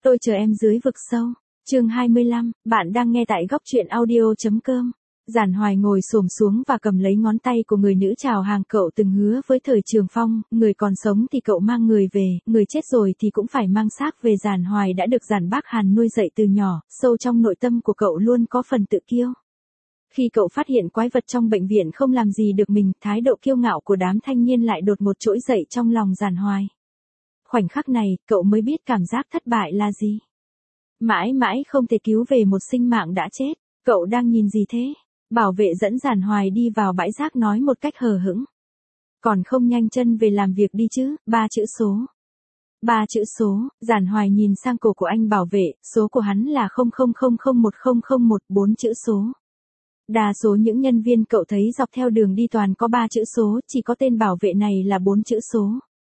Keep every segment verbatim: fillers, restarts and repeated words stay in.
Tôi chờ em dưới vực sâu. Chương hai mươi lăm, bạn đang nghe tại góc truyện audio.com. Giản Hoài ngồi xổm xuống và cầm lấy ngón tay của người nữ chào hàng. Cậu từng hứa với Thời Trường Phong, người còn sống thì cậu mang người về, người chết rồi thì cũng phải mang xác về. Giản Hoài đã được Giản Bác Hàn nuôi dạy từ nhỏ, sâu trong nội tâm của cậu luôn có phần tự kiêu. Khi cậu phát hiện quái vật trong bệnh viện không làm gì được mình, thái độ kiêu ngạo của đám thanh niên lại đột ngột trỗi dậy trong lòng Giản Hoài. Khoảnh khắc này, cậu mới biết cảm giác thất bại là gì. Mãi mãi không thể cứu về một sinh mạng đã chết. Cậu đang nhìn gì thế? Bảo vệ dẫn Giản Hoài đi vào bãi rác nói một cách hờ hững. Còn không nhanh chân về làm việc đi chứ, ba chữ số. Ba chữ số, Giản Hoài nhìn sang cổ của anh bảo vệ, số của hắn là không không không không một không không một, bốn chữ số. Đa số những nhân viên cậu thấy dọc theo đường đi toàn có ba chữ số, chỉ có tên bảo vệ này là bốn chữ số.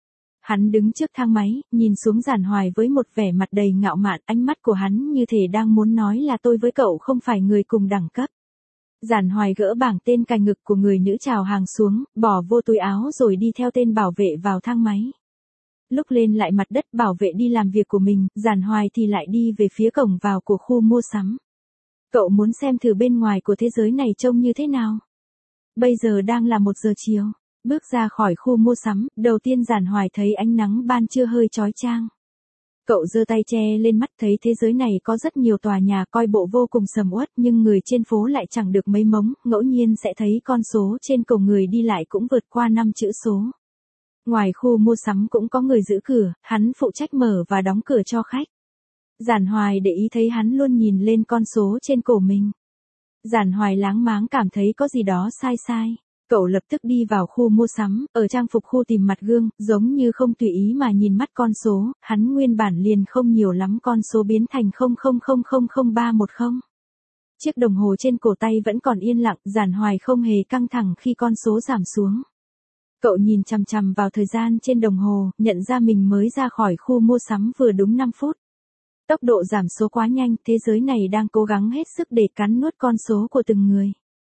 Hắn đứng trước thang máy, nhìn xuống Giản Hoài với một vẻ mặt đầy ngạo mạn, ánh mắt của hắn như thể đang muốn nói là tôi với cậu không phải người cùng đẳng cấp. Giản Hoài gỡ bảng tên cài ngực của người nữ chào hàng xuống, bỏ vô túi áo rồi đi theo tên bảo vệ vào thang máy. Lúc lên lại mặt đất, bảo vệ đi làm việc của mình, Giản Hoài thì lại đi về phía cổng vào của khu mua sắm. Cậu muốn xem thử bên ngoài của thế giới này trông như thế nào. Bây giờ đang là một giờ chiều. Bước ra khỏi khu mua sắm, đầu tiên Giản Hoài thấy ánh nắng ban trưa hơi chói chang. Cậu giơ tay che lên mắt, thấy thế giới này có rất nhiều tòa nhà coi bộ vô cùng sầm uất, nhưng người trên phố lại chẳng được mấy mống, ngẫu nhiên sẽ thấy con số trên cổng người đi lại cũng vượt qua năm chữ số. Ngoài khu mua sắm cũng có người giữ cửa, hắn phụ trách mở và đóng cửa cho khách. Giản Hoài để ý thấy hắn luôn nhìn lên con số trên cổ mình. Giản Hoài láng máng cảm thấy có gì đó sai sai. Cậu lập tức đi vào khu mua sắm, ở trang phục khu tìm mặt gương, giống như không tùy ý mà nhìn mắt con số, hắn nguyên bản liền không nhiều lắm, con số biến thành không không không không không ba một không. Chiếc đồng hồ trên cổ tay vẫn còn yên lặng, Giản Hoài không hề căng thẳng khi con số giảm xuống. Cậu nhìn chằm chằm vào thời gian trên đồng hồ, nhận ra mình mới ra khỏi khu mua sắm vừa đúng năm phút. Tốc độ giảm số quá nhanh, thế giới này đang cố gắng hết sức để cắn nuốt con số của từng người.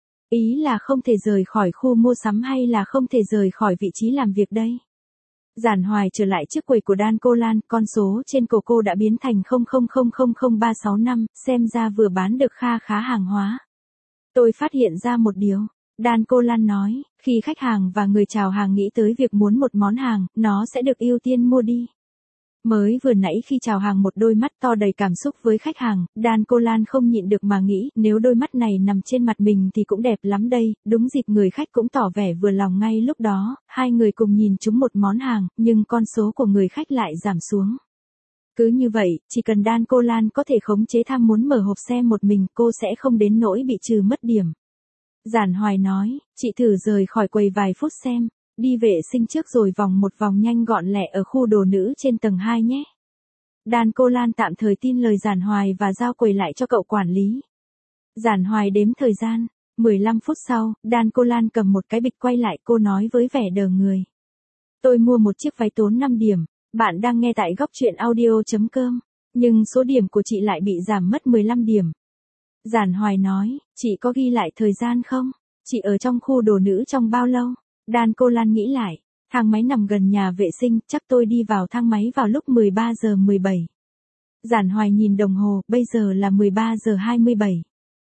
Ý là không thể rời khỏi khu mua sắm hay là không thể rời khỏi vị trí làm việc đây? Giản Hoài trở lại trước quầy của Dan Cô Lan, con số trên cổ cô đã biến thành không không không không không ba sáu năm, xem ra vừa bán được kha khá hàng hóa. Tôi phát hiện ra một điều. Dan Cô Lan nói, khi khách hàng và người chào hàng nghĩ tới việc muốn một món hàng, nó sẽ được ưu tiên mua đi. Mới vừa nãy khi chào hàng một đôi mắt to đầy cảm xúc với khách hàng, Dan Cô Lan không nhịn được mà nghĩ, nếu đôi mắt này nằm trên mặt mình thì cũng đẹp lắm đây. Đúng dịp người khách cũng tỏ vẻ vừa lòng ngay lúc đó, hai người cùng nhìn trúng một món hàng, nhưng con số của người khách lại giảm xuống. Cứ như vậy, chỉ cần Dan Cô Lan có thể khống chế tham muốn mở hộp xe một mình, cô sẽ không đến nỗi bị trừ mất điểm. Giản Hoài nói, chị thử rời khỏi quầy vài phút xem. Đi vệ sinh trước rồi vòng một vòng nhanh gọn lẹ ở khu đồ nữ trên tầng hai nhé. Dan Cô Lan tạm thời tin lời Giản Hoài và giao quầy lại cho cậu quản lý. Giản Hoài đếm thời gian, mười lăm phút sau, Dan Cô Lan cầm một cái bịch quay lại, cô nói với vẻ đờ người. Tôi mua một chiếc váy tốn năm điểm, bạn đang nghe tại góc truyện audio.com, nhưng số điểm của chị lại bị giảm mất mười lăm điểm. Giản Hoài nói, chị có ghi lại thời gian không? Chị ở trong khu đồ nữ trong bao lâu? Dan Cô Lan nghĩ lại, thang máy nằm gần nhà vệ sinh, chắc tôi đi vào thang máy vào lúc mười ba giờ mười bảy. Giản Hoài nhìn đồng hồ, bây giờ là mười ba giờ hai mươi bảy.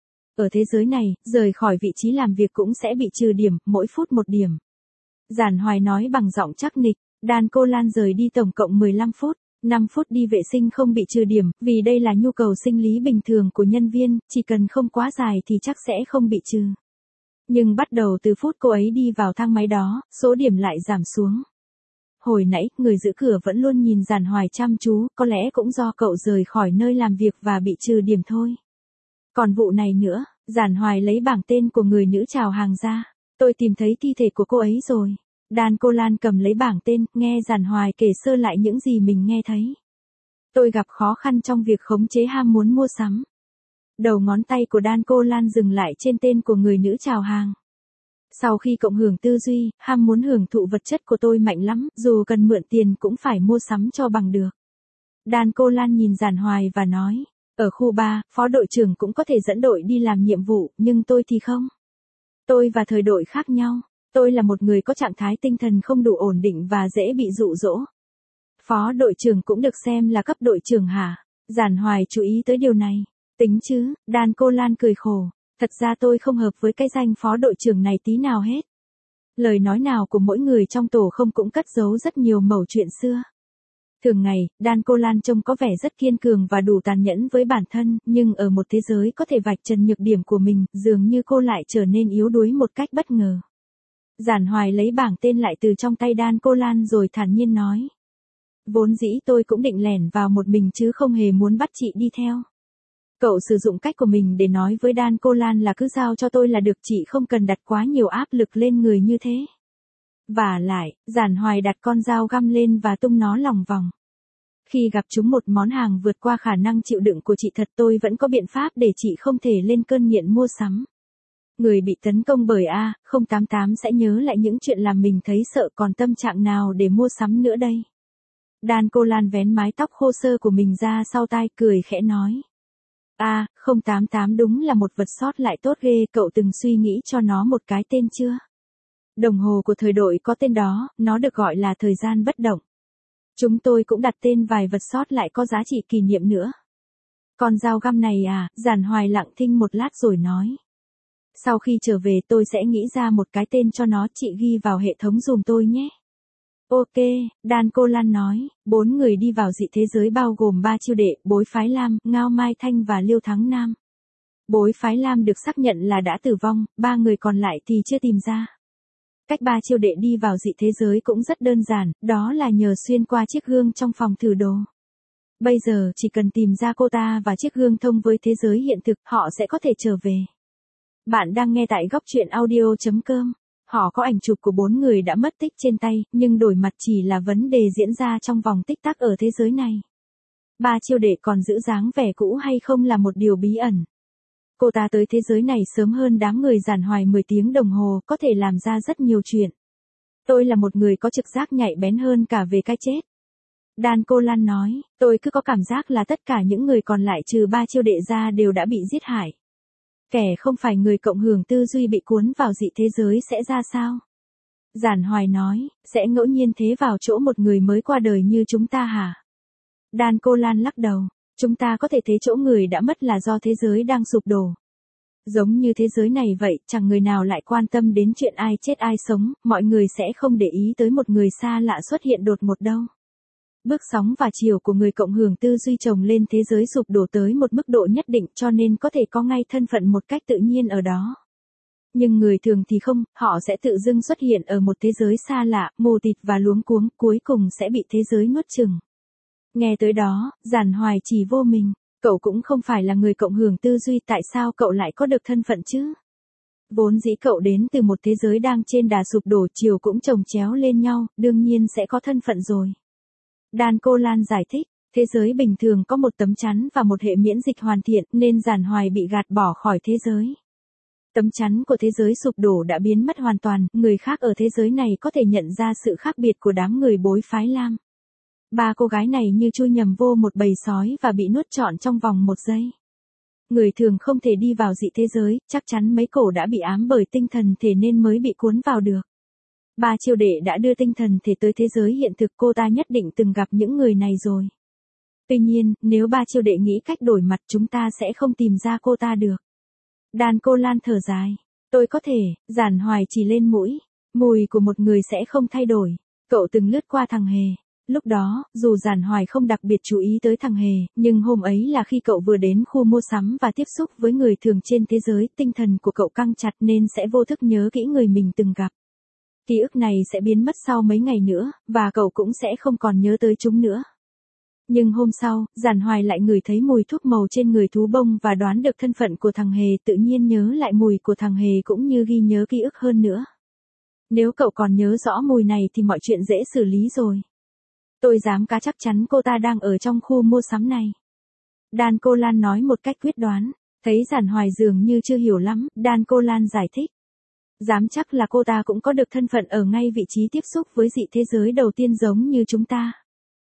Ở thế giới này, rời khỏi vị trí làm việc cũng sẽ bị trừ điểm, mỗi phút một điểm. Giản Hoài nói bằng giọng chắc nịch, Dan Cô Lan rời đi tổng cộng mười lăm phút, năm phút đi vệ sinh không bị trừ điểm, vì đây là nhu cầu sinh lý bình thường của nhân viên, chỉ cần không quá dài thì chắc sẽ không bị trừ. Nhưng bắt đầu từ phút cô ấy đi vào thang máy đó, số điểm lại giảm xuống. Hồi nãy, người giữ cửa vẫn luôn nhìn Giản Hoài chăm chú, có lẽ cũng do cậu rời khỏi nơi làm việc và bị trừ điểm thôi. Còn vụ này nữa, Giản Hoài lấy bảng tên của người nữ chào hàng ra. Tôi tìm thấy thi thể của cô ấy rồi. Dan Cô Lan cầm lấy bảng tên, nghe Giản Hoài kể sơ lại những gì mình nghe thấy. Tôi gặp khó khăn trong việc khống chế ham muốn mua sắm. Đầu ngón tay của Dan Cô Lan dừng lại trên tên của người nữ chào hàng. Sau khi cộng hưởng tư duy, ham muốn hưởng thụ vật chất của tôi mạnh lắm, dù cần mượn tiền cũng phải mua sắm cho bằng được. Dan Cô Lan nhìn Giản Hoài và nói, ở khu ba, phó đội trưởng cũng có thể dẫn đội đi làm nhiệm vụ, nhưng tôi thì không. Tôi và thời đội khác nhau, tôi là một người có trạng thái tinh thần không đủ ổn định và dễ bị dụ dỗ. Phó đội trưởng cũng được xem là cấp đội trưởng hả? Giản Hoài chú ý tới điều này. Tính chứ, Đan Cô Lan cười khổ. Thật ra tôi không hợp với cái danh phó đội trưởng này tí nào hết. Lời nói nào của mỗi người trong tổ không cũng cất giấu rất nhiều mẩu chuyện xưa. Thường ngày, Đan Cô Lan trông có vẻ rất kiên cường và đủ tàn nhẫn với bản thân, nhưng ở một thế giới có thể vạch trần nhược điểm của mình, dường như cô lại trở nên yếu đuối một cách bất ngờ. Giản Hoài lấy bảng tên lại từ trong tay Đan Cô Lan rồi thản nhiên nói. Vốn dĩ tôi cũng định lẻn vào một mình chứ không hề muốn bắt chị đi theo. Cậu sử dụng cách của mình để nói với Đan Cô Lan là cứ giao cho tôi là được, chị không cần đặt quá nhiều áp lực lên người như thế. Vả lại, Giản Hoài đặt con dao găm lên và tung nó lòng vòng. Khi gặp chúng một món hàng vượt qua khả năng chịu đựng của chị thật, tôi vẫn có biện pháp để chị không thể lên cơn nghiện mua sắm. Người bị tấn công bởi A không tám tám sẽ nhớ lại những chuyện làm mình thấy sợ, còn tâm trạng nào để mua sắm nữa đây. Đan Cô Lan vén mái tóc khô sơ của mình ra sau tai, cười khẽ nói. A không tám tám đúng là một vật sót lại tốt ghê, cậu từng suy nghĩ cho nó một cái tên chưa? Đồng hồ của thời đội có tên đó, nó được gọi là thời gian bất động. Chúng tôi cũng đặt tên vài vật sót lại có giá trị kỷ niệm nữa. Con dao găm này à, Giản Hoài lặng thinh một lát rồi nói. Sau khi trở về tôi sẽ nghĩ ra một cái tên cho nó, chị ghi vào hệ thống dùm tôi nhé. Ok, Đan Cô Lan nói. Bốn người đi vào dị thế giới bao gồm ba chiêu đệ, Bối Phái Lam, Ngao Mai Thanh và Liêu Thắng Nam. Bối Phái Lam được xác nhận là đã tử vong, ba người còn lại thì chưa tìm ra. Cách ba chiêu đệ đi vào dị thế giới cũng rất đơn giản, đó là nhờ xuyên qua chiếc gương trong phòng thử đồ. Bây giờ chỉ cần tìm ra cô ta và chiếc gương thông với thế giới hiện thực, họ sẽ có thể trở về. Bạn đang nghe tại góc truyện audio chấm com. Họ có ảnh chụp của bốn người đã mất tích trên tay, nhưng đổi mặt chỉ là vấn đề diễn ra trong vòng tích tắc ở thế giới này. Ba chiêu đệ còn giữ dáng vẻ cũ hay không là một điều bí ẩn. Cô ta tới thế giới này sớm hơn đám người Giản Hoài mười tiếng đồng hồ, có thể làm ra rất nhiều chuyện. Tôi là một người có trực giác nhạy bén hơn cả về cái chết. Đan Cô Lan nói, tôi cứ có cảm giác là tất cả những người còn lại trừ ba chiêu đệ ra đều đã bị giết hại. Kẻ không phải người cộng hưởng tư duy bị cuốn vào dị thế giới sẽ ra sao? Giản Hoài nói, sẽ ngẫu nhiên thế vào chỗ một người mới qua đời như chúng ta hả? Đan Cô Lan lắc đầu, chúng ta có thể thế chỗ người đã mất là do thế giới đang sụp đổ. Giống như thế giới này vậy, chẳng người nào lại quan tâm đến chuyện ai chết ai sống, mọi người sẽ không để ý tới một người xa lạ xuất hiện đột một đâu. Bước sóng và chiều của người cộng hưởng tư duy chồng lên thế giới sụp đổ tới một mức độ nhất định, cho nên có thể có ngay thân phận một cách tự nhiên ở đó. Nhưng người thường thì không, họ sẽ tự dưng xuất hiện ở một thế giới xa lạ, mù tịt và luống cuống, cuối cùng sẽ bị thế giới nuốt chửng. Nghe tới đó, Giản Hoài chỉ vô mình, cậu cũng không phải là người cộng hưởng tư duy, tại sao cậu lại có được thân phận chứ? Vốn dĩ cậu đến từ một thế giới đang trên đà sụp đổ, chiều cũng chồng chéo lên nhau, đương nhiên sẽ có thân phận rồi. Đan Cô Lan giải thích, thế giới bình thường có một tấm chắn và một hệ miễn dịch hoàn thiện, nên Giản Hoài bị gạt bỏ khỏi thế giới. Tấm chắn của thế giới sụp đổ đã biến mất hoàn toàn, người khác ở thế giới này có thể nhận ra sự khác biệt của đám người Bối Phái Lam. Ba cô gái này như chui nhầm vô một bầy sói và bị nuốt trọn trong vòng một giây. Người thường không thể đi vào dị thế giới, chắc chắn mấy cổ đã bị ám bởi tinh thần thể nên mới bị cuốn vào được. Ba chiêu đệ đã đưa tinh thần thể tới thế giới hiện thực, cô ta nhất định từng gặp những người này rồi. Tuy nhiên, nếu ba chiêu đệ nghĩ cách đổi mặt, chúng ta sẽ không tìm ra cô ta được. Đan Cô Lan thở dài. Tôi có thể, Giản Hoài chỉ lên mũi. Mùi của một người sẽ không thay đổi. Cậu từng lướt qua thằng Hề. Lúc đó, dù Giản Hoài không đặc biệt chú ý tới thằng Hề, nhưng hôm ấy là khi cậu vừa đến khu mua sắm và tiếp xúc với người thường trên thế giới, tinh thần của cậu căng chặt nên sẽ vô thức nhớ kỹ người mình từng gặp. Ký ức này sẽ biến mất sau mấy ngày nữa, và cậu cũng sẽ không còn nhớ tới chúng nữa. Nhưng hôm sau, Giản Hoài lại ngửi thấy mùi thuốc màu trên người thú bông và đoán được thân phận của thằng Hề, tự nhiên nhớ lại mùi của thằng Hề cũng như ghi nhớ ký ức hơn nữa. Nếu cậu còn nhớ rõ mùi này thì mọi chuyện dễ xử lý rồi. Tôi dám cá chắc chắn cô ta đang ở trong khu mua sắm này. Đan Cô Lan nói một cách quyết đoán. Thấy Giản Hoài dường như chưa hiểu lắm, Đan Cô Lan giải thích. Dám chắc là cô ta cũng có được thân phận ở ngay vị trí tiếp xúc với dị thế giới đầu tiên giống như chúng ta.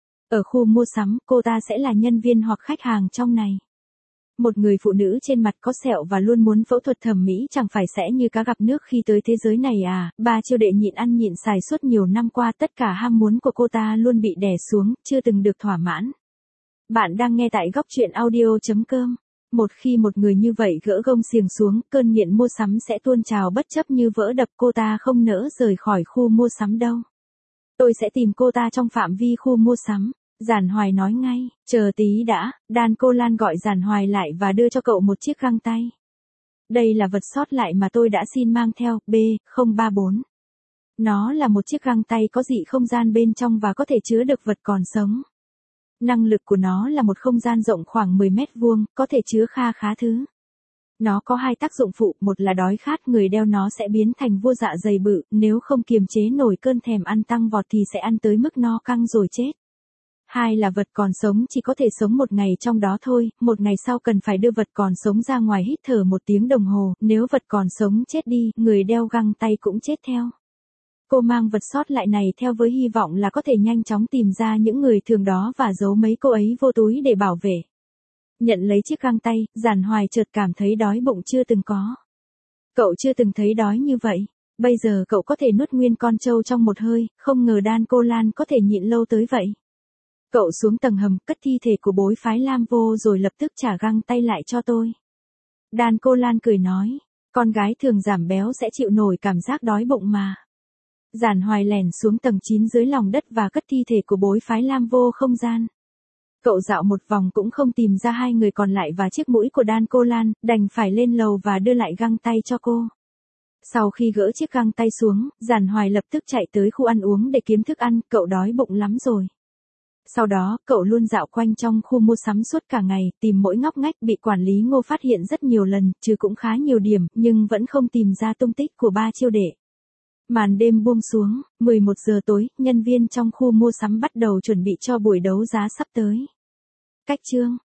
Ở khu mua sắm, cô ta sẽ là nhân viên hoặc khách hàng trong này. Một người phụ nữ trên mặt có sẹo và luôn muốn phẫu thuật thẩm mỹ chẳng phải sẽ như cá gặp nước khi tới thế giới này à? Ba chiêu đệ nhịn ăn nhịn xài suốt nhiều năm qua, tất cả ham muốn của cô ta luôn bị đè xuống, chưa từng được thỏa mãn. Bạn đang nghe tại góc truyện audio.com. Một khi một người như vậy gỡ gông xiềng xuống, cơn nghiện mua sắm sẽ tuôn trào bất chấp như vỡ đập, cô ta không nỡ rời khỏi khu mua sắm đâu. Tôi sẽ tìm cô ta trong phạm vi khu mua sắm. Giản Hoài nói ngay, chờ tí đã, Dan Cô Lan gọi Giản Hoài lại và đưa cho cậu một chiếc găng tay. Đây là vật sót lại mà tôi đã xin mang theo, B không ba bốn. Nó là một chiếc găng tay có dị không gian bên trong và có thể chứa được vật còn sống. Năng lực của nó là một không gian rộng khoảng mười mét vuông, có thể chứa kha khá thứ. Nó có hai tác dụng phụ, một là đói khát, người đeo nó sẽ biến thành vua dạ dày bự, nếu không kiềm chế nổi cơn thèm ăn tăng vọt thì sẽ ăn tới mức no căng rồi chết. Hai là vật còn sống chỉ có thể sống một ngày trong đó thôi, một ngày sau cần phải đưa vật còn sống ra ngoài hít thở một tiếng đồng hồ, nếu vật còn sống chết đi, người đeo găng tay cũng chết theo. Cô mang vật sót lại này theo với hy vọng là có thể nhanh chóng tìm ra những người thường đó và giấu mấy cô ấy vô túi để bảo vệ. Nhận lấy chiếc găng tay, Giản Hoài chợt cảm thấy đói bụng chưa từng có. Cậu chưa từng thấy đói như vậy. Bây giờ cậu có thể nuốt nguyên con trâu trong một hơi, không ngờ Dan Cô Lan có thể nhịn lâu tới vậy. Cậu xuống tầng hầm, cất thi thể của bối phái Lam vô rồi lập tức trả găng tay lại cho tôi. Dan Cô Lan cười nói, con gái thường giảm béo sẽ chịu nổi cảm giác đói bụng mà. Giản Hoài lèn xuống tầng chín dưới lòng đất và cất thi thể của bối phái Lam vô không gian. Cậu dạo một vòng cũng không tìm ra hai người còn lại và chiếc mũi của Dan Cô Lan, đành phải lên lầu và đưa lại găng tay cho cô. Sau khi gỡ chiếc găng tay xuống, Giản Hoài lập tức chạy tới khu ăn uống để kiếm thức ăn, cậu đói bụng lắm rồi. Sau đó, cậu luôn dạo quanh trong khu mua sắm suốt cả ngày, tìm mỗi ngóc ngách, bị quản lý Ngô phát hiện rất nhiều lần, chứ cũng khá nhiều điểm, nhưng vẫn không tìm ra tung tích của ba chiêu đệ. Màn đêm buông xuống, mười một giờ tối, nhân viên trong khu mua sắm bắt đầu chuẩn bị cho buổi đấu giá sắp tới. Cách chương